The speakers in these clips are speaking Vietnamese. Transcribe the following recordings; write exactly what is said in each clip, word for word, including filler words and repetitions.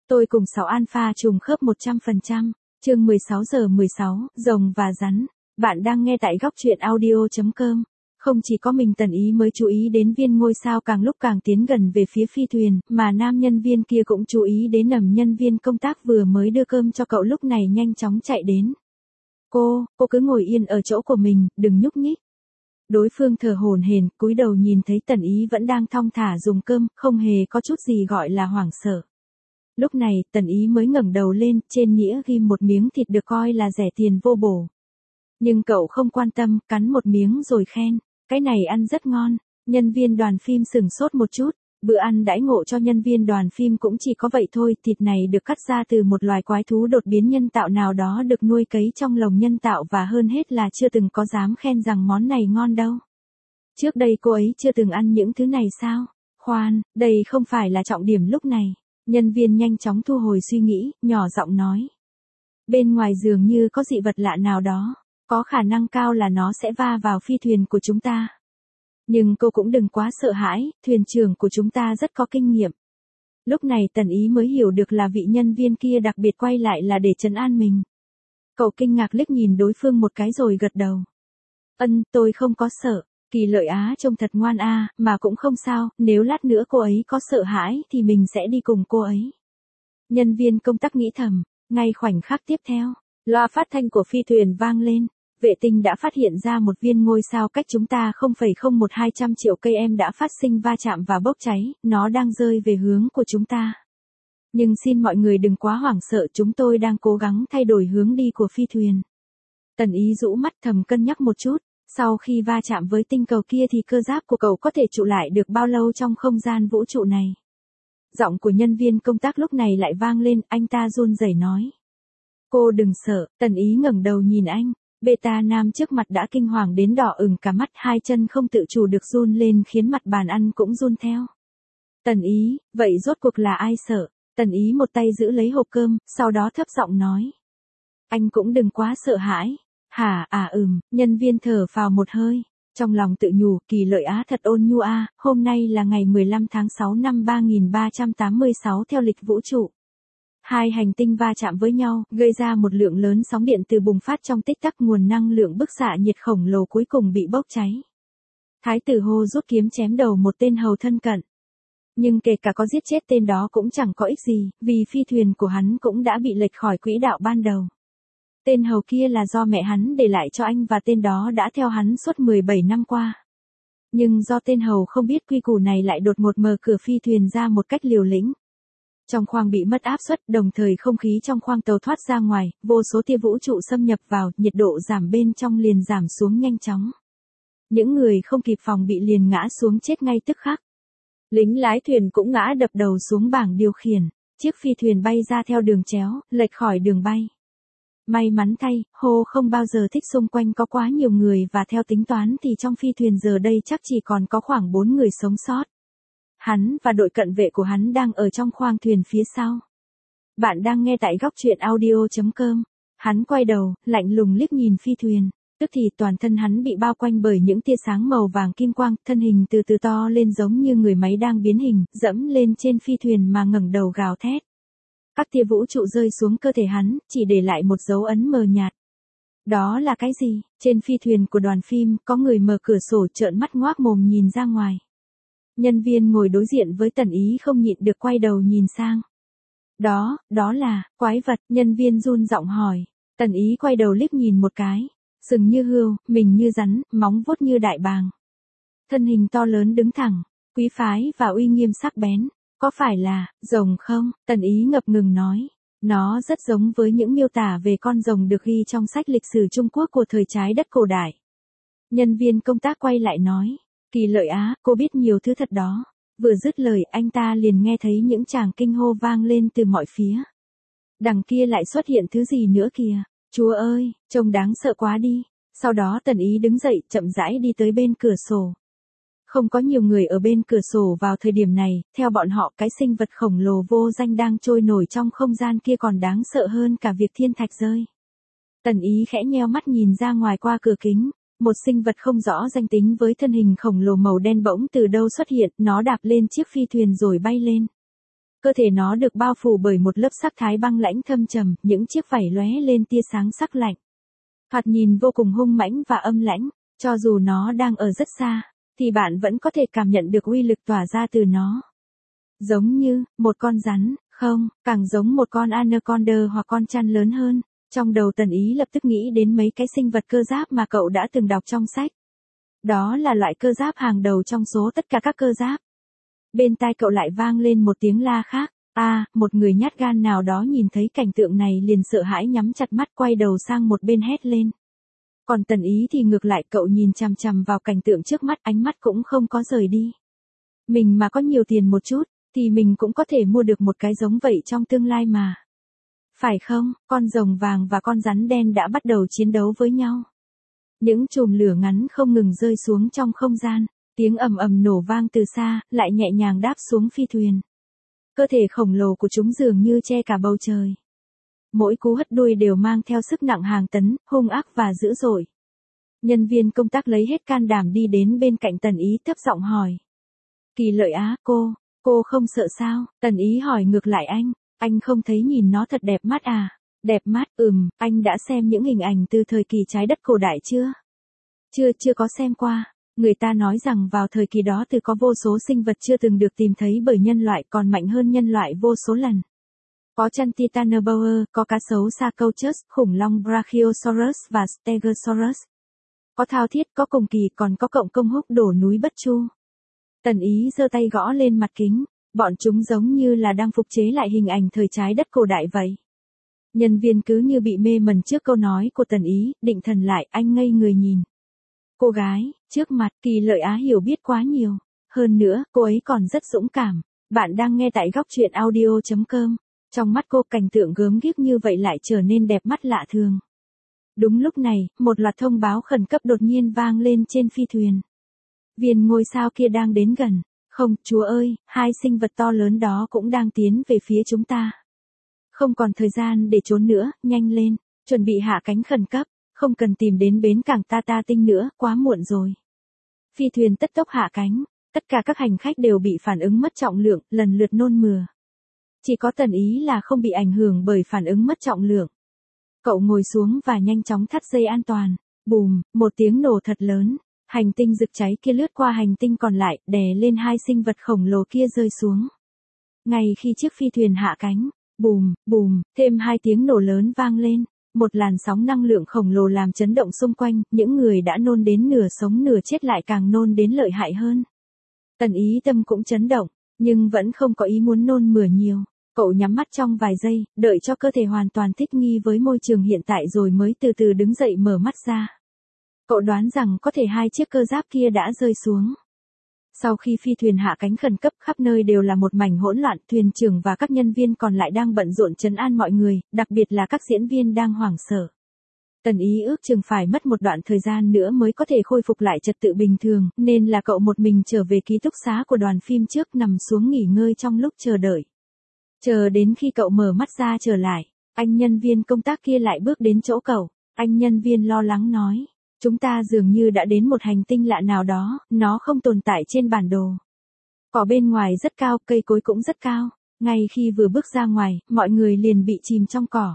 Tôi cùng sáu alpha trùng khớp một trăm phần trăm. Chương mười sáu giờ mười sáu, rồng và rắn. Bạn đang nghe tại góc truyện audio chấm com. Không chỉ có mình Tần Ý mới chú ý đến viên ngôi sao càng lúc càng tiến gần về phía phi thuyền, mà nam nhân viên kia cũng chú ý đến nầm nhân viên công tác vừa mới đưa cơm cho cậu lúc này nhanh chóng chạy đến. Cô, cô cứ ngồi yên ở chỗ của mình, đừng nhúc nhích. Đối phương thở hổn hển, cúi đầu nhìn thấy Tần Ý vẫn đang thong thả dùng cơm, không hề có chút gì gọi là hoảng sợ. Lúc này, Tần Ý mới ngẩng đầu lên, trên nĩa ghim một miếng thịt được coi là rẻ tiền vô bổ. Nhưng cậu không quan tâm, cắn một miếng rồi khen, cái này ăn rất ngon. Nhân viên đoàn phim sửng sốt một chút, bữa ăn đãi ngộ cho nhân viên đoàn phim cũng chỉ có vậy thôi, thịt này được cắt ra từ một loài quái thú đột biến nhân tạo nào đó được nuôi cấy trong lồng nhân tạo và hơn hết là chưa từng có dám khen rằng món này ngon đâu. Trước đây cô ấy chưa từng ăn những thứ này sao? Khoan, đây không phải là trọng điểm lúc này. Nhân viên nhanh chóng thu hồi suy nghĩ, nhỏ giọng nói. Bên ngoài dường như có dị vật lạ nào đó, có khả năng cao là nó sẽ va vào phi thuyền của chúng ta. Nhưng cô cũng đừng quá sợ hãi, thuyền trưởng của chúng ta rất có kinh nghiệm. Lúc này Tần Ý mới hiểu được là vị nhân viên kia đặc biệt quay lại là để trấn an mình. Cậu kinh ngạc liếc nhìn đối phương một cái rồi gật đầu. Ân, tôi không có sợ. Kỳ Lợi Á trông thật ngoan a, à, mà cũng không sao, nếu lát nữa cô ấy có sợ hãi thì mình sẽ đi cùng cô ấy. Nhân viên công tác nghĩ thầm, ngay khoảnh khắc tiếp theo, loa phát thanh của phi thuyền vang lên, vệ tinh đã phát hiện ra một viên ngôi sao cách chúng ta không phẩy không một hai trăm triệu cây em đã phát sinh va chạm và bốc cháy, nó đang rơi về hướng của chúng ta. Nhưng xin mọi người đừng quá hoảng sợ, chúng tôi đang cố gắng thay đổi hướng đi của phi thuyền. Tần Ý rũ mắt thầm cân nhắc một chút. Sau khi va chạm với tinh cầu kia thì cơ giáp của cậu có thể trụ lại được bao lâu trong không gian vũ trụ này? Giọng của nhân viên công tác lúc này lại vang lên, anh ta run rẩy nói. Cô đừng sợ, Tần Ý ngẩng đầu nhìn anh, beta nam trước mặt đã kinh hoàng đến đỏ ửng cả mắt, hai chân không tự chủ được run lên khiến mặt bàn ăn cũng run theo. Tần Ý, vậy rốt cuộc là ai sợ? Tần Ý một tay giữ lấy hộp cơm, sau đó thấp giọng nói. Anh cũng đừng quá sợ hãi. Hả, à ừm, nhân viên thở phào một hơi, trong lòng tự nhủ, Kỳ Lợi Á thật ôn nhu a, hôm nay là ngày mười lăm tháng sáu năm ba nghìn ba trăm tám mươi sáu theo lịch vũ trụ. Hai hành tinh va chạm với nhau, gây ra một lượng lớn sóng điện từ bùng phát trong tích tắc, nguồn năng lượng bức xạ nhiệt khổng lồ cuối cùng bị bốc cháy. Thái tử Hô rút kiếm chém đầu một tên hầu thân cận. Nhưng kể cả có giết chết tên đó cũng chẳng có ích gì, vì phi thuyền của hắn cũng đã bị lệch khỏi quỹ đạo ban đầu. Tên hầu kia là do mẹ hắn để lại cho anh và tên đó đã theo hắn suốt mười bảy năm qua. Nhưng do tên hầu không biết quy củ này lại đột ngột mở cửa phi thuyền ra một cách liều lĩnh. Trong khoang bị mất áp suất, đồng thời không khí trong khoang tàu thoát ra ngoài, vô số tia vũ trụ xâm nhập vào, nhiệt độ giảm bên trong liền giảm xuống nhanh chóng. Những người không kịp phòng bị liền ngã xuống chết ngay tức khắc. Lính lái thuyền cũng ngã đập đầu xuống bảng điều khiển, chiếc phi thuyền bay ra theo đường chéo, lệch khỏi đường bay. May mắn thay, Hô không bao giờ thích xung quanh có quá nhiều người và theo tính toán thì trong phi thuyền giờ đây chắc chỉ còn có khoảng bốn người sống sót. Hắn và đội cận vệ của hắn đang ở trong khoang thuyền phía sau. Bạn đang nghe tại góc truyện audio chấm com. Hắn quay đầu, lạnh lùng liếc nhìn phi thuyền. Tức thì toàn thân hắn bị bao quanh bởi những tia sáng màu vàng kim quang, thân hình từ từ to lên giống như người máy đang biến hình, dẫm lên trên phi thuyền mà ngẩng đầu gào thét. Các tia vũ trụ rơi xuống cơ thể hắn, chỉ để lại một dấu ấn mờ nhạt. Đó là cái gì? Trên phi thuyền của đoàn phim, có người mở cửa sổ trợn mắt ngoác mồm nhìn ra ngoài. Nhân viên ngồi đối diện với Tần Ý không nhịn được quay đầu nhìn sang. Đó, đó là, quái vật, nhân viên run giọng hỏi. Tần Ý quay đầu liếc nhìn một cái. Sừng như hươu, mình như rắn, móng vuốt như đại bàng. Thân hình to lớn đứng thẳng, quý phái và uy nghiêm sắc bén. Có phải là, rồng không? Tần Ý ngập ngừng nói. Nó rất giống với những miêu tả về con rồng được ghi trong sách lịch sử Trung Quốc của thời trái đất cổ đại. Nhân viên công tác quay lại nói. Kỳ Lợi Á, cô biết nhiều thứ thật đó. Vừa dứt lời anh ta liền nghe thấy những tràng kinh hô vang lên từ mọi phía. Đằng kia lại xuất hiện thứ gì nữa kìa. Chúa ơi, trông đáng sợ quá đi. Sau đó Tần Ý đứng dậy chậm rãi đi tới bên cửa sổ. Không có nhiều người ở bên cửa sổ vào thời điểm này, theo bọn họ cái sinh vật khổng lồ vô danh đang trôi nổi trong không gian kia còn đáng sợ hơn cả việc thiên thạch rơi. Tần Ý khẽ nheo mắt nhìn ra ngoài qua cửa kính, một sinh vật không rõ danh tính với thân hình khổng lồ màu đen bỗng từ đâu xuất hiện, nó đạp lên chiếc phi thuyền rồi bay lên. Cơ thể nó được bao phủ bởi một lớp sắc thái băng lãnh thâm trầm, những chiếc vảy lóe lên tia sáng sắc lạnh. Thoạt nhìn vô cùng hung mãnh và âm lãnh, cho dù nó đang ở rất xa, thì bạn vẫn có thể cảm nhận được uy lực tỏa ra từ nó. Giống như một con rắn, không, càng giống một con anaconda hoặc con chăn lớn hơn. Trong đầu Tần Ý lập tức nghĩ đến mấy cái sinh vật cơ giáp mà cậu đã từng đọc trong sách. Đó là loại cơ giáp hàng đầu trong số tất cả các cơ giáp. Bên tai cậu lại vang lên một tiếng la khác. A, à, một người nhát gan nào đó nhìn thấy cảnh tượng này liền sợ hãi nhắm chặt mắt quay đầu sang một bên hét lên. Còn Tần Ý thì ngược lại, cậu nhìn chằm chằm vào cảnh tượng trước mắt, ánh mắt cũng không có rời đi. Mình mà có nhiều tiền một chút, thì mình cũng có thể mua được một cái giống vậy trong tương lai mà. Phải không? Con rồng vàng và con rắn đen đã bắt đầu chiến đấu với nhau. Những chùm lửa ngắn không ngừng rơi xuống trong không gian, tiếng ầm ầm nổ vang từ xa, lại nhẹ nhàng đáp xuống phi thuyền. Cơ thể khổng lồ của chúng dường như che cả bầu trời. Mỗi cú hất đuôi đều mang theo sức nặng hàng tấn, hung ác và dữ dội. Nhân viên công tác lấy hết can đảm đi đến bên cạnh Tần Ý thấp giọng hỏi. Kỳ Lợi Á, cô, cô không sợ sao? Tần Ý hỏi ngược lại anh, anh không thấy nhìn nó thật đẹp mắt à? Đẹp mắt, ừm, anh đã xem những hình ảnh từ thời kỳ trái đất cổ đại chưa? Chưa, chưa có xem qua. Người ta nói rằng vào thời kỳ đó từ có vô số sinh vật chưa từng được tìm thấy bởi nhân loại còn mạnh hơn nhân loại vô số lần. Có chân Titanoboa, có cá sấu Sarcosuchus, khủng long Brachiosaurus và Stegosaurus. Có thao thiết, có cùng kỳ, còn có cộng công húc đổ núi Bất Chu. Tần Ý giơ tay gõ lên mặt kính, bọn chúng giống như là đang phục chế lại hình ảnh thời trái đất cổ đại vậy. Nhân viên cứ như bị mê mẩn trước câu nói của Tần Ý, định thần lại, anh ngây người nhìn. Cô gái, trước mặt, Kỳ Lợi Á hiểu biết quá nhiều. Hơn nữa, cô ấy còn rất dũng cảm. Bạn đang nghe tại góc truyện audio chấm com. Trong mắt cô, cảnh tượng gớm ghiếc như vậy lại trở nên đẹp mắt lạ thường. Đúng lúc này, một loạt thông báo khẩn cấp đột nhiên vang lên trên phi thuyền. Viên ngôi sao kia đang đến gần. Không, Chúa ơi, hai sinh vật to lớn đó cũng đang tiến về phía chúng ta. Không còn thời gian để trốn nữa, nhanh lên, chuẩn bị hạ cánh khẩn cấp, không cần tìm đến bến cảng Tata Tinh nữa, quá muộn rồi. Phi thuyền tất tốc hạ cánh, tất cả các hành khách đều bị phản ứng mất trọng lượng, lần lượt nôn mửa. Chỉ có Tần Ý là không bị ảnh hưởng bởi phản ứng mất trọng lượng. Cậu ngồi xuống và nhanh chóng thắt dây an toàn. Bùm, một tiếng nổ thật lớn. Hành tinh rực cháy kia lướt qua hành tinh còn lại, đè lên hai sinh vật khổng lồ kia rơi xuống. Ngay khi chiếc phi thuyền hạ cánh, bùm, bùm, thêm hai tiếng nổ lớn vang lên. Một làn sóng năng lượng khổng lồ làm chấn động xung quanh, những người đã nôn đến nửa sống nửa chết lại càng nôn đến lợi hại hơn. Tần Ý tâm cũng chấn động, nhưng vẫn không có ý muốn nôn mửa nhiều. Cậu nhắm mắt trong vài giây, đợi cho cơ thể hoàn toàn thích nghi với môi trường hiện tại rồi mới từ từ đứng dậy mở mắt ra. Cậu đoán rằng có thể hai chiếc cơ giáp kia đã rơi xuống. Sau khi phi thuyền hạ cánh khẩn cấp, khắp nơi đều là một mảnh hỗn loạn, thuyền trưởng và các nhân viên còn lại đang bận rộn trấn an mọi người, đặc biệt là các diễn viên đang hoảng sợ. Tần Ý ước chừng phải mất một đoạn thời gian nữa mới có thể khôi phục lại trật tự bình thường, nên là cậu một mình trở về ký túc xá của đoàn phim trước, nằm xuống nghỉ ngơi trong lúc chờ đợi. Chờ đến khi cậu mở mắt ra trở lại, anh nhân viên công tác kia lại bước đến chỗ cậu. Anh nhân viên lo lắng nói, chúng ta dường như đã đến một hành tinh lạ nào đó, nó không tồn tại trên bản đồ. Cỏ bên ngoài rất cao, cây cối cũng rất cao. Ngay khi vừa bước ra ngoài, mọi người liền bị chìm trong cỏ.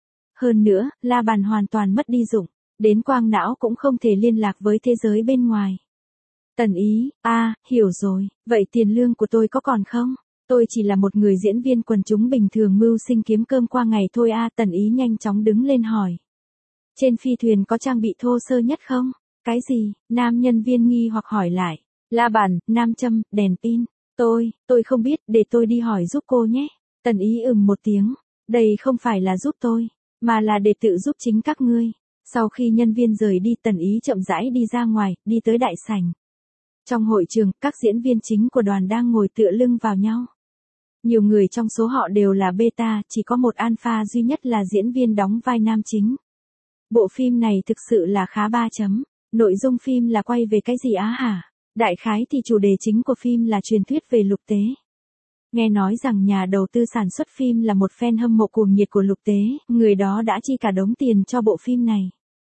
Hơn nữa, la bàn hoàn toàn mất đi dụng, đến quang não cũng không thể liên lạc với thế giới bên ngoài. Tần Ý, a, à, hiểu rồi, vậy tiền lương của tôi có còn không? Tôi chỉ là một người diễn viên quần chúng bình thường mưu sinh kiếm cơm qua ngày thôi a. À, Tần Ý nhanh chóng đứng lên hỏi. Trên phi thuyền có trang bị thô sơ nhất không? Cái gì? Nam nhân viên nghi hoặc hỏi lại. La bàn, nam châm, đèn pin. Tôi, tôi không biết, để tôi đi hỏi giúp cô nhé. Tần Ý ừm một tiếng. Đây không phải là giúp tôi, mà là để tự giúp chính các ngươi. Sau khi nhân viên rời đi, Tần Ý chậm rãi đi ra ngoài, đi tới đại sảnh. Trong hội trường, các diễn viên chính của đoàn đang ngồi tựa lưng vào nhau. Nhiều người trong số họ đều là beta, chỉ có một alpha duy nhất là diễn viên đóng vai nam chính. Bộ phim này thực sự là khá ba chấm. Nội dung phim là quay về cái gì á hả? Đại khái thì chủ đề chính của phim là truyền thuyết về lục tế. Nghe nói rằng nhà đầu tư sản xuất phim là một fan hâm mộ cuồng nhiệt của lục tế, người đó đã chi cả đống tiền cho bộ phim này.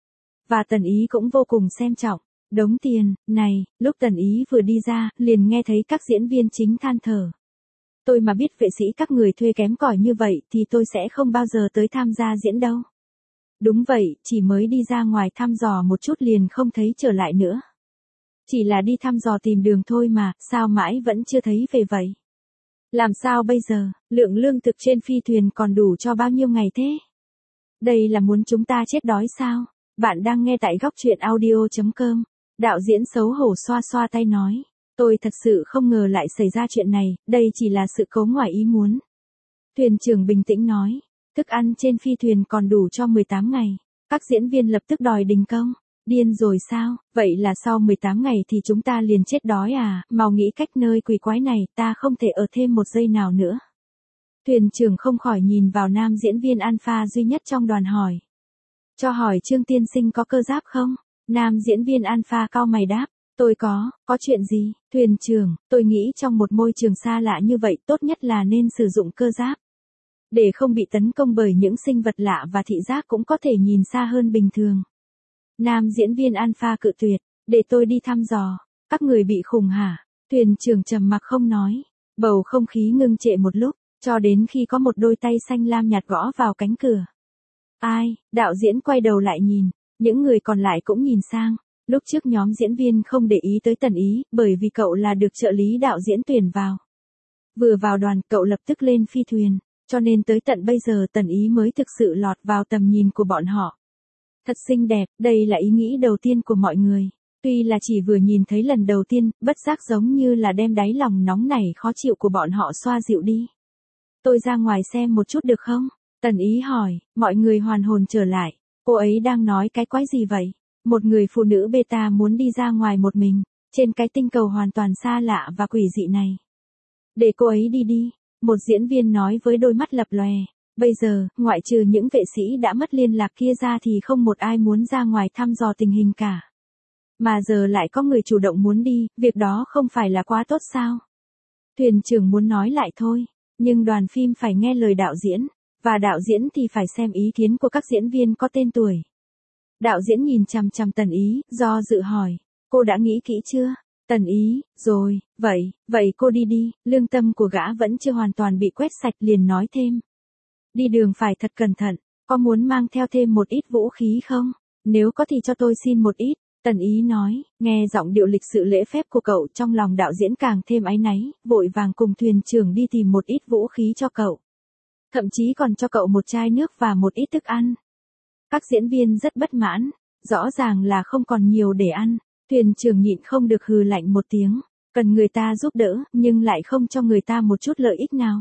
Và Tần Ý cũng vô cùng xem trọng. Đống tiền này, lúc Tần Ý vừa đi ra, liền nghe thấy các diễn viên chính than thở. Tôi mà biết vệ sĩ các người thuê kém cỏi như vậy thì tôi sẽ không bao giờ tới tham gia diễn đâu. Đúng vậy, chỉ mới đi ra ngoài thăm dò một chút liền không thấy trở lại nữa. Chỉ là đi thăm dò tìm đường thôi mà, sao mãi vẫn chưa thấy về vậy? Làm sao bây giờ, lượng lương thực trên phi thuyền còn đủ cho bao nhiêu ngày thế? Đây là muốn chúng ta chết đói sao? Bạn đang nghe tại góc truyện audio chấm com. Đạo diễn xấu hổ xoa xoa tay nói. Tôi thật sự không ngờ lại xảy ra chuyện này, đây chỉ là sự cố ngoài ý muốn. Thuyền trưởng bình tĩnh nói. Thức ăn trên phi thuyền còn đủ cho mười tám ngày. Các diễn viên lập tức đòi đình công. Điên rồi sao, vậy là sau mười tám ngày thì chúng ta liền chết đói à, mau nghĩ cách nơi quỷ quái này, ta không thể ở thêm một giây nào nữa. Thuyền trưởng không khỏi nhìn vào nam diễn viên alpha duy nhất trong đoàn hỏi. Cho hỏi Trương tiên sinh có cơ giáp không? Nam diễn viên alpha cau mày đáp, tôi có, có chuyện gì? Thuyền trưởng, tôi nghĩ trong một môi trường xa lạ như vậy tốt nhất là nên sử dụng cơ giáp. Để không bị tấn công bởi những sinh vật lạ và thị giác cũng có thể nhìn xa hơn bình thường. Nam diễn viên alpha cự tuyệt, để tôi đi thăm dò. Các người bị khùng hả? Thuyền trưởng trầm mặc không nói. Bầu không khí ngưng trệ một lúc, cho đến khi có một đôi tay xanh lam nhạt gõ vào cánh cửa. Ai? Đạo diễn quay đầu lại nhìn, những người còn lại cũng nhìn sang. Lúc trước nhóm diễn viên không để ý tới Tần Ý, bởi vì cậu là được trợ lý đạo diễn tuyển vào. Vừa vào đoàn, cậu lập tức lên phi thuyền, cho nên tới tận bây giờ Tần Ý mới thực sự lọt vào tầm nhìn của bọn họ. Thật xinh đẹp, đây là ý nghĩ đầu tiên của mọi người. Tuy là chỉ vừa nhìn thấy lần đầu tiên, bất giác giống như là đem đáy lòng nóng nảy khó chịu của bọn họ xoa dịu đi. Tôi ra ngoài xem một chút được không? Tần Ý hỏi, mọi người hoàn hồn trở lại. Cô ấy đang nói cái quái gì vậy? Một người phụ nữ beta muốn đi ra ngoài một mình, trên cái tinh cầu hoàn toàn xa lạ và quỷ dị này. Để cô ấy đi đi, một diễn viên nói với đôi mắt lập lòe. Bây giờ, ngoại trừ những vệ sĩ đã mất liên lạc kia ra thì không một ai muốn ra ngoài thăm dò tình hình cả. Mà giờ lại có người chủ động muốn đi, việc đó không phải là quá tốt sao? Thuyền trưởng muốn nói lại thôi, nhưng đoàn phim phải nghe lời đạo diễn, và đạo diễn thì phải xem ý kiến của các diễn viên có tên tuổi. Đạo diễn nhìn chằm chằm Tần Ý, do dự hỏi, cô đã nghĩ kỹ chưa? Tần Ý, rồi, vậy, vậy cô đi đi, lương tâm của gã vẫn chưa hoàn toàn bị quét sạch liền nói thêm. Đi đường phải thật cẩn thận, có muốn mang theo thêm một ít vũ khí không? Nếu có thì cho tôi xin một ít, Tần Ý nói, nghe giọng điệu lịch sự lễ phép của cậu trong lòng đạo diễn càng thêm áy náy, vội vàng cùng thuyền trưởng đi tìm một ít vũ khí cho cậu. Thậm chí còn cho cậu một chai nước và một ít thức ăn. Các diễn viên rất bất mãn, rõ ràng là không còn nhiều để ăn, thuyền trưởng nhịn không được hừ lạnh một tiếng, cần người ta giúp đỡ, nhưng lại không cho người ta một chút lợi ích nào.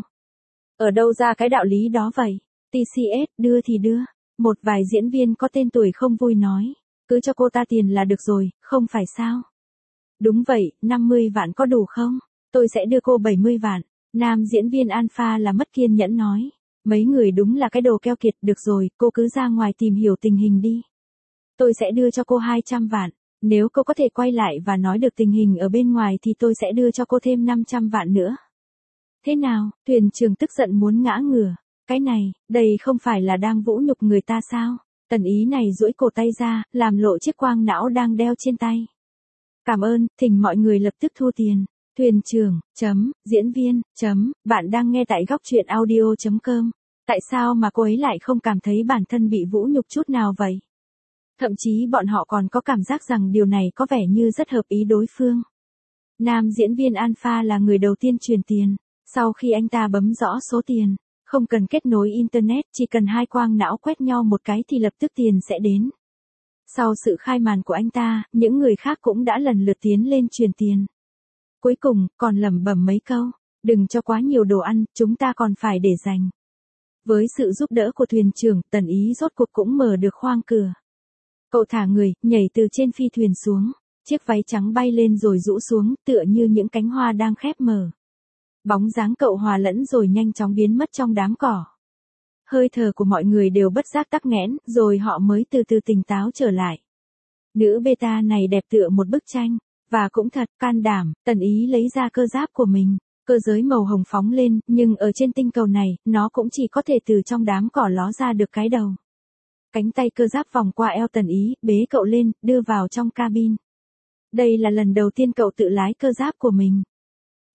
Ở đâu ra cái đạo lý đó vậy? tê xê ét, đưa thì đưa. Một vài diễn viên có tên tuổi không vui nói. Cứ cho cô ta tiền là được rồi, không phải sao? Đúng vậy, năm mươi vạn có đủ không? Tôi sẽ đưa cô bảy mươi vạn. Nam diễn viên alpha là mất kiên nhẫn nói. Mấy người đúng là cái đồ keo kiệt, được rồi, cô cứ ra ngoài tìm hiểu tình hình đi. Tôi sẽ đưa cho cô hai trăm vạn. Nếu cô có thể quay lại và nói được tình hình ở bên ngoài thì tôi sẽ đưa cho cô thêm năm trăm vạn nữa. Thế nào, thuyền trưởng tức giận muốn ngã ngửa. Cái này, đây không phải là đang vũ nhục người ta sao? Tần Ý này duỗi cổ tay ra, làm lộ chiếc quang não đang đeo trên tay. Cảm ơn, thỉnh mọi người lập tức thu tiền. Thuyền trưởng, chấm, diễn viên, chấm, bạn đang nghe tại góc truyện audio chấm com. Tại sao mà cô ấy lại không cảm thấy bản thân bị vũ nhục chút nào vậy? Thậm chí bọn họ còn có cảm giác rằng điều này có vẻ như rất hợp ý đối phương. Nam diễn viên alpha là người đầu tiên truyền tiền. Sau khi anh ta bấm rõ số tiền, không cần kết nối Internet, chỉ cần hai quang não quét nhau một cái thì lập tức tiền sẽ đến. Sau sự khai màn của anh ta, những người khác cũng đã lần lượt tiến lên truyền tiền. Cuối cùng, còn lẩm bẩm mấy câu, đừng cho quá nhiều đồ ăn, chúng ta còn phải để dành. Với sự giúp đỡ của thuyền trưởng, Tần Ý rốt cuộc cũng mở được khoang cửa. Cậu thả người, nhảy từ trên phi thuyền xuống, chiếc váy trắng bay lên rồi rũ xuống, tựa như những cánh hoa đang khép mở. Bóng dáng cậu hòa lẫn rồi nhanh chóng biến mất trong đám cỏ. Hơi thở của mọi người đều bất giác tắc nghẽn, rồi họ mới từ từ tỉnh táo trở lại. Nữ beta này đẹp tựa một bức tranh, và cũng thật can đảm, Tần Ý lấy ra cơ giáp của mình, cơ giới màu hồng phóng lên, nhưng ở trên tinh cầu này, nó cũng chỉ có thể từ trong đám cỏ ló ra được cái đầu. Cánh tay cơ giáp vòng qua eo Tần Ý, bế cậu lên, đưa vào trong cabin. Đây là lần đầu tiên cậu tự lái cơ giáp của mình.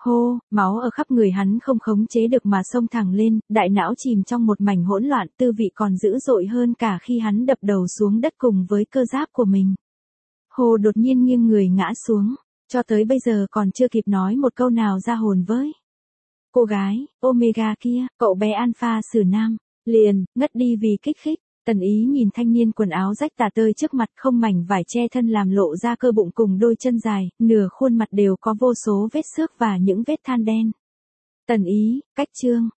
Hô, máu ở khắp người hắn không khống chế được mà xông thẳng lên, đại não chìm trong một mảnh hỗn loạn, tư vị còn dữ dội hơn cả khi hắn đập đầu xuống đất cùng với cơ giáp của mình. Hồ đột nhiên nghiêng người ngã xuống, cho tới bây giờ còn chưa kịp nói một câu nào ra hồn với. Cô gái, Omega kia, cậu bé Alpha Sử Nam, liền, ngất đi vì kích thích. Tần Ý nhìn thanh niên quần áo rách tả tơi trước mặt, không mảnh vải che thân làm lộ ra cơ bụng cùng đôi chân dài, nửa khuôn mặt đều có vô số vết xước và những vết than đen. Tần Ý, cách chương.